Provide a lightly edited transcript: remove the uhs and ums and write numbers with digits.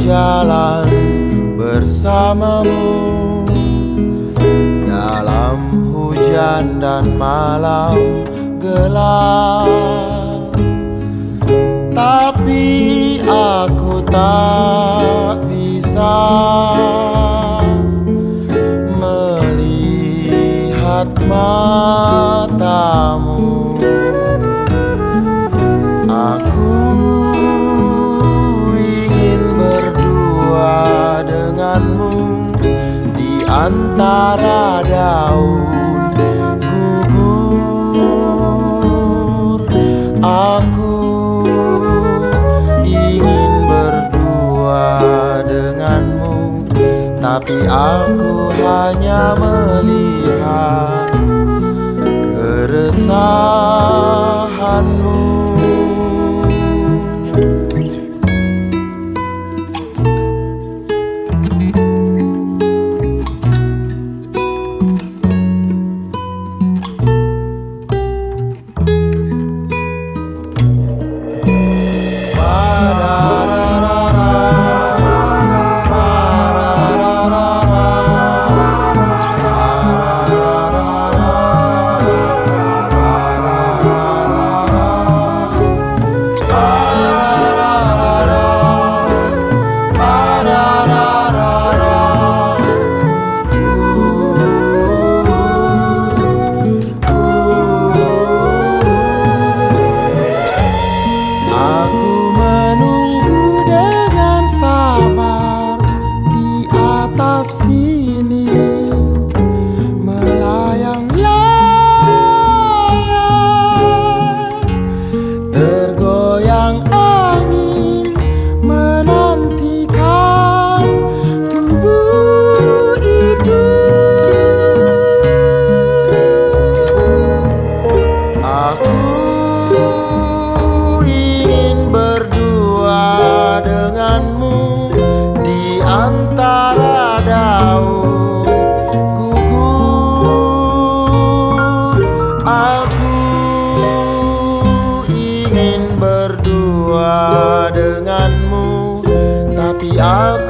jalan bersamamu dalam hujan dan malam gelap. Tapi aku tak bisa melihat matamu. Aku ingin berdua denganmu di antara daun gugur. Aku ingin berdua denganmu, tapi aku hanya melihat keresahanmu. Sini melayang-layang, tergoyang angin menantikan tubuh itu. Aku ingin berdua denganmu di antara daun gugur. Aku ingin berdua denganmu, tapi aku